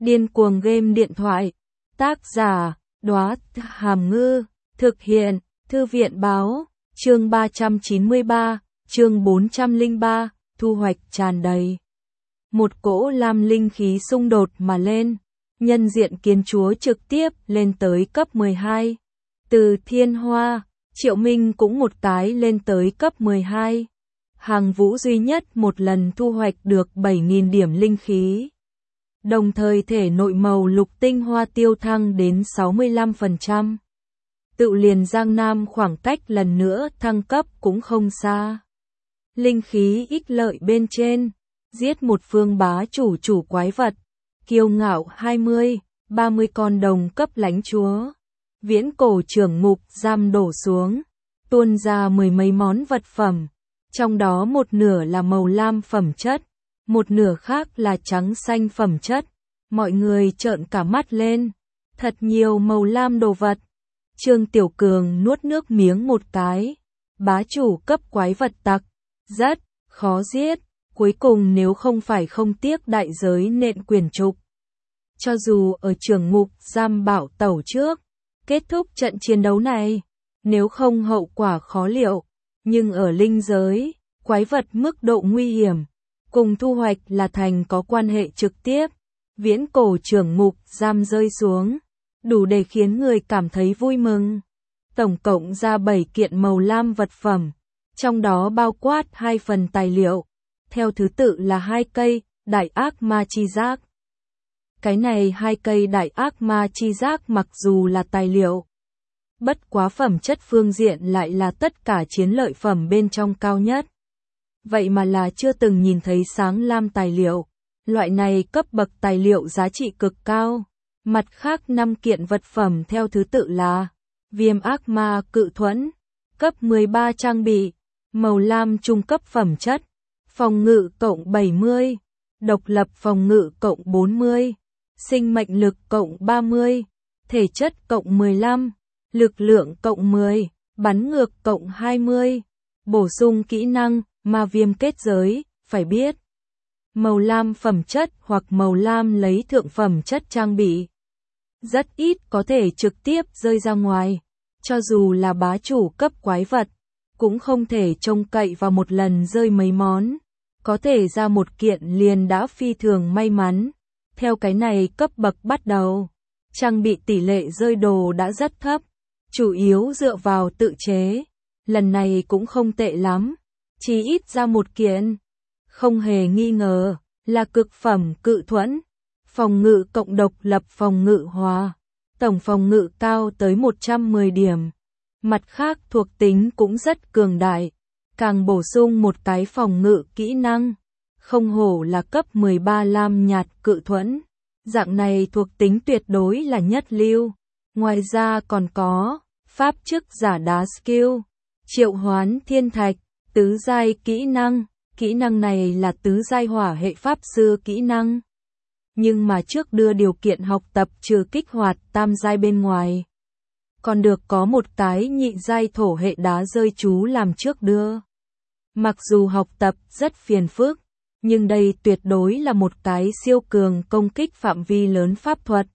Điên cuồng game điện thoại. Tác giả, Đóa Hàm Ngư. Thực hiện, Thư viện báo. Chương 393, chương 403, thu hoạch tràn đầy. Một cỗ lam linh khí xung đột mà lên. Nhân diện kiến chúa trực tiếp lên tới cấp 12. Từ Thiên Hoa, Triệu Minh cũng một cái lên tới cấp 12. Hàng Vũ duy nhất một lần thu hoạch được 7.000 điểm linh khí. Đồng thời thể nội màu lục tinh hoa tiêu thăng đến 65%. Tự liền Giang Nam khoảng cách lần nữa thăng cấp cũng không xa. Linh khí ích lợi bên trên, giết một phương bá chủ quái vật, kiêu ngạo 20, 30 con đồng cấp lãnh chúa. Viễn cổ trưởng ngục giam đổ xuống, tuôn ra mười mấy món vật phẩm, trong đó một nửa là màu lam phẩm chất, một nửa khác là trắng xanh phẩm chất. Mọi người trợn cả mắt lên, thật nhiều màu lam đồ vật. Trương Tiểu Cường nuốt nước miếng một cái, bá chủ cấp quái vật tặc, rất khó giết, cuối cùng nếu không phải không tiếc đại giới nện quyền trục. Cho dù ở trưởng ngục giam bảo tẩu trước, kết thúc trận chiến đấu này, nếu không hậu quả khó liệu, nhưng ở linh giới, quái vật mức độ nguy hiểm, cùng thu hoạch là thành có quan hệ trực tiếp. Viễn cổ trưởng ngục giam rơi xuống, đủ để khiến người cảm thấy vui mừng. Tổng cộng ra 7 kiện màu lam vật phẩm, trong đó bao quát 2 phần tài liệu, theo thứ tự là 2 cây đại ác ma chi giác. Cái này 2 cây đại ác ma chi giác mặc dù là tài liệu, bất quá phẩm chất phương diện lại là tất cả chiến lợi phẩm bên trong cao nhất. Vậy mà là chưa từng nhìn thấy sáng lam tài liệu. Loại này cấp bậc tài liệu giá trị cực cao. Mặt khác 5 kiện vật phẩm theo thứ tự là viêm ác ma cự thuẫn, cấp 13 trang bị, màu lam trung cấp phẩm chất, phòng ngự cộng 70, độc lập phòng ngự cộng 40, sinh mệnh lực cộng 30, thể chất cộng 15, lực lượng cộng 10, bắn ngược cộng 20, bổ sung kỹ năng, ma viêm kết giới, phải biết. Màu lam phẩm chất hoặc màu lam lấy thượng phẩm chất trang bị. Rất ít có thể trực tiếp rơi ra ngoài. Cho dù là bá chủ cấp quái vật, cũng không thể trông cậy vào một lần rơi mấy món. Có thể ra một kiện liền đã phi thường may mắn. Theo cái này cấp bậc bắt đầu, trang bị tỷ lệ rơi đồ đã rất thấp. Chủ yếu dựa vào tự chế. Lần này cũng không tệ lắm. Chỉ ít ra một kiện. Không hề nghi ngờ, là cực phẩm cự thuẫn, phòng ngự cộng độc lập phòng ngự hòa, tổng phòng ngự cao tới 110 điểm. Mặt khác thuộc tính cũng rất cường đại, càng bổ sung một cái phòng ngự kỹ năng, không hổ là cấp 13 lam nhạt cự thuẫn. Dạng này thuộc tính tuyệt đối là nhất lưu. Ngoài ra còn có pháp chức giả đá skill, triệu hoán thiên thạch, tứ giai kỹ năng. Kỹ năng này là tứ giai hỏa hệ pháp sư kỹ năng. Nhưng mà trước đưa điều kiện học tập trừ kích hoạt tam giai bên ngoài. Còn được có một cái nhị giai thổ hệ đá rơi chú làm trước đưa. Mặc dù học tập rất phiền phức, nhưng đây tuyệt đối là một cái siêu cường công kích phạm vi lớn pháp thuật.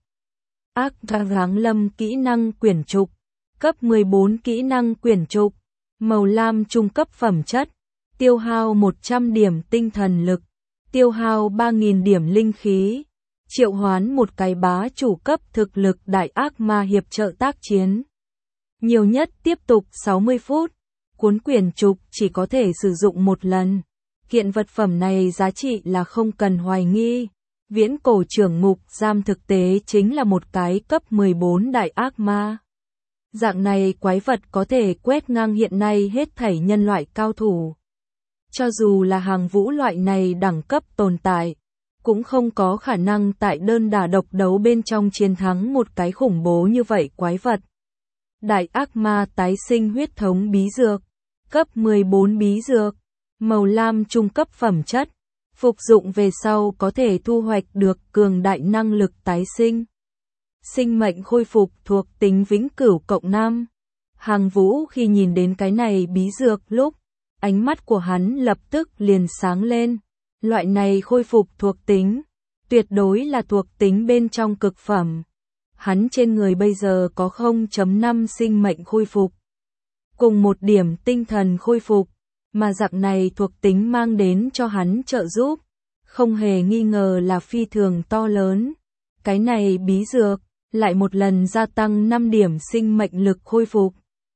Ác Giáng Lâm kỹ năng quyển trục, cấp 14 kỹ năng quyển trục, màu lam trung cấp phẩm chất. Tiêu hao 100 điểm tinh thần lực, tiêu hao 3.000 điểm linh khí, triệu hoán một cái bá chủ cấp thực lực đại ác ma hiệp trợ tác chiến. Nhiều nhất tiếp tục 60 phút, cuốn quyển trục chỉ có thể sử dụng một lần. Kiện vật phẩm này giá trị là không cần hoài nghi. Viễn cổ trưởng ngục giam thực tế chính là một cái cấp 14 đại ác ma. Dạng này quái vật có thể quét ngang hiện nay hết thảy nhân loại cao thủ. Cho dù là Hàng Vũ loại này đẳng cấp tồn tại, cũng không có khả năng tại đơn đả độc đấu bên trong chiến thắng một cái khủng bố như vậy quái vật. Đại ác ma tái sinh huyết thống bí dược, cấp 14 bí dược, màu lam trung cấp phẩm chất, phục dụng về sau có thể thu hoạch được cường đại năng lực tái sinh. Sinh mệnh khôi phục thuộc tính vĩnh cửu cộng 5. Hàng Vũ khi nhìn đến cái này bí dược lúc, ánh mắt của hắn lập tức liền sáng lên. Loại này khôi phục thuộc tính, tuyệt đối là thuộc tính bên trong cực phẩm. Hắn trên người bây giờ có 0.5 sinh mệnh khôi phục, cùng 1 điểm tinh thần khôi phục, mà dạng này thuộc tính mang đến cho hắn trợ giúp, không hề nghi ngờ là phi thường to lớn. Cái này bí dược, lại một lần gia tăng 5 điểm sinh mệnh lực khôi phục.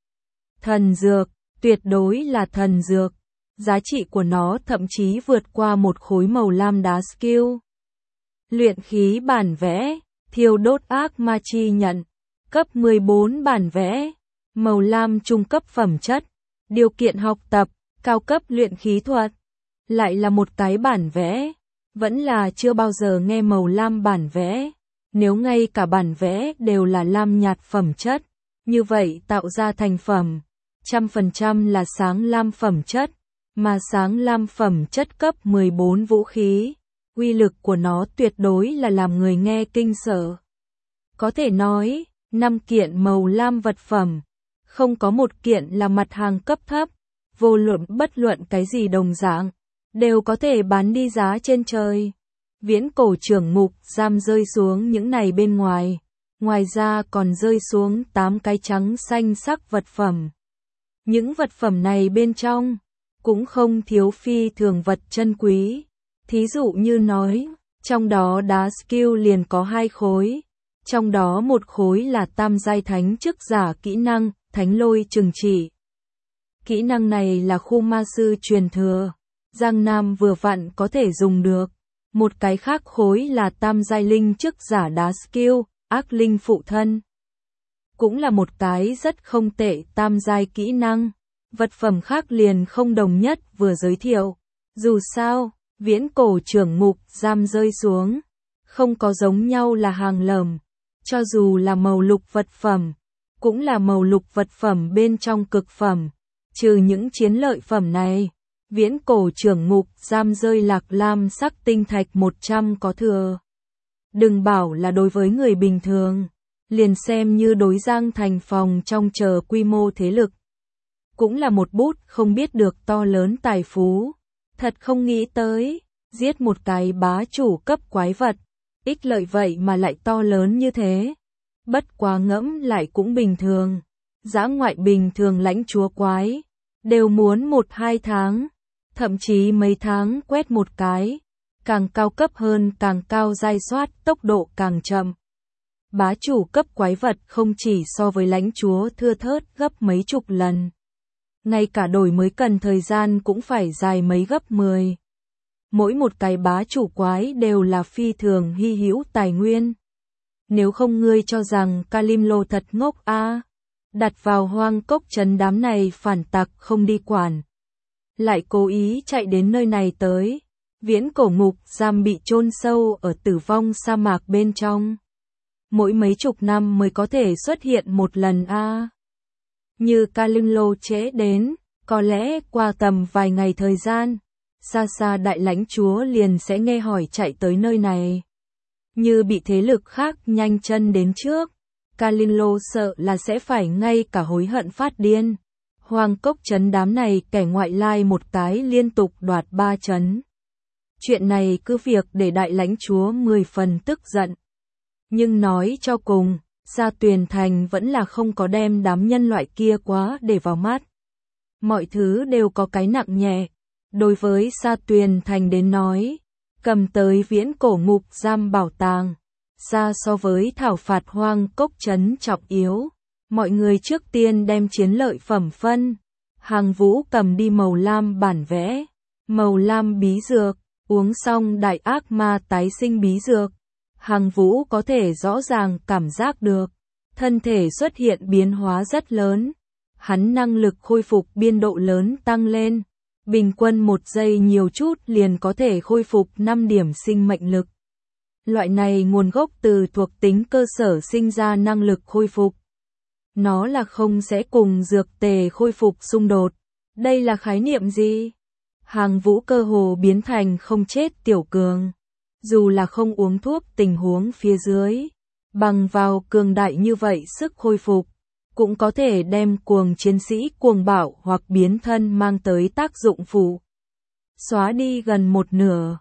Thần dược, tuyệt đối là thần dược, giá trị của nó thậm chí vượt qua một khối màu lam đá skill. Luyện khí bản vẽ, thiêu đốt ác ma chi nhận, cấp 14 bản vẽ, màu lam trung cấp phẩm chất, điều kiện học tập, cao cấp luyện khí thuật. Lại là một cái bản vẽ, vẫn là chưa bao giờ nghe màu lam bản vẽ. Nếu ngay cả bản vẽ đều là lam nhạt phẩm chất, như vậy tạo ra thành phẩm, 100% là sáng lam phẩm chất, mà sáng lam phẩm chất cấp 14 vũ khí, uy lực của nó tuyệt đối là làm người nghe kinh sợ. Có thể nói, 5 kiện màu lam vật phẩm, không có một kiện là mặt hàng cấp thấp, vô luận bất luận cái gì đồng dạng, đều có thể bán đi giá trên trời. Viễn cổ trưởng ngục giam rơi xuống những này bên ngoài, ngoài ra còn rơi xuống 8 cái trắng xanh sắc vật phẩm. Những vật phẩm này bên trong, cũng không thiếu phi thường vật chân quý. Thí dụ như nói, trong đó đá skill liền có 2 khối, trong đó một khối là tam giai thánh chức giả kỹ năng, thánh lôi trừng trị. Kỹ năng này là khu ma sư truyền thừa, Giang Nam vừa vặn có thể dùng được. Một cái khác khối là tam giai linh chức giả đá skill, ác linh phụ thân. Cũng là một cái rất không tệ tam giai kỹ năng. Vật phẩm khác liền không đồng nhất vừa giới thiệu. Dù sao, viễn cổ trưởng ngục giam rơi xuống, không có giống nhau là hàng lởm. Cho dù là màu lục vật phẩm, cũng là màu lục vật phẩm bên trong cực phẩm. Trừ những chiến lợi phẩm này, viễn cổ trưởng ngục giam rơi lạc lam sắc tinh thạch 100 có thừa. Đừng bảo là đối với người bình thường, liền xem như đối Giang Thành phòng trong chờ quy mô thế lực. Cũng là một bút không biết được to lớn tài phú. Thật không nghĩ tới, giết một cái bá chủ cấp quái vật, ích lợi vậy mà lại to lớn như thế. Bất quá ngẫm lại cũng bình thường. Dã ngoại bình thường lãnh chúa quái, đều muốn 1-2 tháng. Thậm chí mấy tháng quét một cái, càng cao cấp hơn càng cao giai soát tốc độ càng chậm. Bá chủ cấp quái vật không chỉ so với lãnh chúa thưa thớt gấp mấy chục lần. Ngay cả đổi mới cần thời gian cũng phải dài mấy gấp 10. Mỗi một cái bá chủ quái đều là phi thường hy hữu tài nguyên. Nếu không ngươi cho rằng Kalimlo thật ngốc a, đặt vào hoang cốc trấn đám này phản tặc không đi quản. Lại cố ý chạy đến nơi này tới, viễn cổ ngục giam bị chôn sâu ở tử vong sa mạc bên trong. Mỗi mấy chục năm mới có thể xuất hiện một lần a. Như Kalimlo trễ đến, có lẽ qua tầm vài ngày thời gian, xa xa đại lãnh chúa liền sẽ nghe hỏi chạy tới nơi này. Như bị thế lực khác nhanh chân đến trước, Kalimlo sợ là sẽ phải ngay cả hối hận phát điên. Hoang cốc trấn đám này kẻ ngoại lai một cái liên tục đoạt 3 trấn. Chuyện này cứ việc để đại lãnh chúa 10 phần tức giận. Nhưng nói cho cùng, Sa Tuyền Thành vẫn là không có đem đám nhân loại kia quá để vào mắt. Mọi thứ đều có cái nặng nhẹ. Đối với Sa Tuyền Thành đến nói, cầm tới viễn cổ ngục giam bảo tàng, xa so với thảo phạt hoang cốc trấn trọng yếu. Mọi người trước tiên đem chiến lợi phẩm phân. Hàng Vũ cầm đi màu lam bản vẽ, màu lam bí dược, uống xong đại ác ma tái sinh bí dược. Hàng Vũ có thể rõ ràng cảm giác được, thân thể xuất hiện biến hóa rất lớn. Hắn năng lực khôi phục biên độ lớn tăng lên. Bình quân 1 giây nhiều chút liền có thể khôi phục 5 điểm sinh mệnh lực. Loại này nguồn gốc từ thuộc tính cơ sở sinh ra năng lực khôi phục. Nó là không sẽ cùng dược tề khôi phục xung đột. Đây là khái niệm gì? Hàng Vũ cơ hồ biến thành không chết tiểu cường. Dù là không uống thuốc tình huống phía dưới, bằng vào cường đại như vậy sức khôi phục, cũng có thể đem cuồng chiến sĩ cuồng bạo hoặc biến thân mang tới tác dụng phụ. Xóa đi gần 1/2.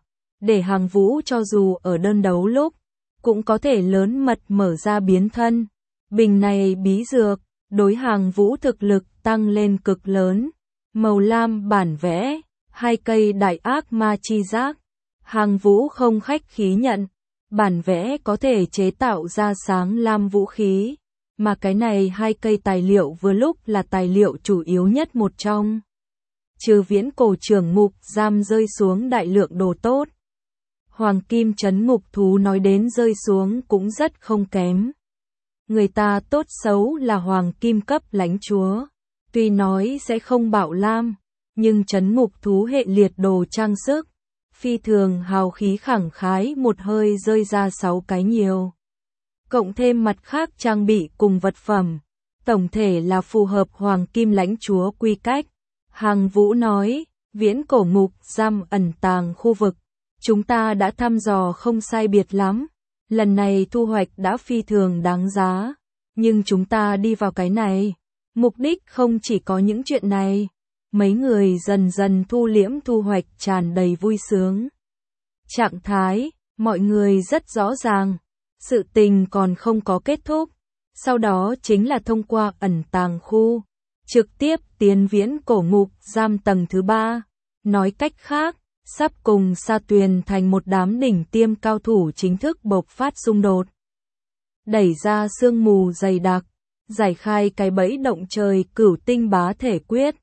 để Hàng Vũ cho dù ở đơn đấu lúc, cũng có thể lớn mật mở ra biến thân. Bình này bí dược, đối Hàng Vũ thực lực tăng lên cực lớn. Màu lam bản vẽ, 2 cây đại ác ma chi giác. Hàng Vũ không khách khí nhận, bản vẽ có thể chế tạo ra sáng lam vũ khí, mà cái này 2 cây tài liệu vừa lúc là tài liệu chủ yếu nhất một trong. Trừ viễn cổ trưởng ngục giam rơi xuống đại lượng đồ tốt. Hoàng kim trấn ngục thú nói đến rơi xuống cũng rất không kém. Người ta tốt xấu là hoàng kim cấp lãnh chúa, tuy nói sẽ không bạo lam, nhưng trấn ngục thú hệ liệt đồ trang sức, phi thường hào khí khẳng khái một hơi rơi ra 6 cái nhiều. Cộng thêm mặt khác trang bị cùng vật phẩm, tổng thể là phù hợp hoàng kim lãnh chúa quy cách. Hàng Vũ nói, viễn cổ ngục giam ẩn tàng khu vực, chúng ta đã thăm dò không sai biệt lắm, lần này thu hoạch đã phi thường đáng giá, nhưng chúng ta đi vào cái này, mục đích không chỉ có những chuyện này. Mấy người dần dần thu liễm thu hoạch tràn đầy vui sướng. Trạng thái, mọi người rất rõ ràng, sự tình còn không có kết thúc, sau đó chính là thông qua ẩn tàng khu, trực tiếp tiến viễn cổ ngục giam tầng thứ 3. Nói cách khác, sắp cùng Sa Tuyền thành một đám đỉnh tiêm cao thủ chính thức bộc phát xung đột. Đẩy ra sương mù dày đặc, giải khai cái bẫy động trời cửu tinh bá thể quyết.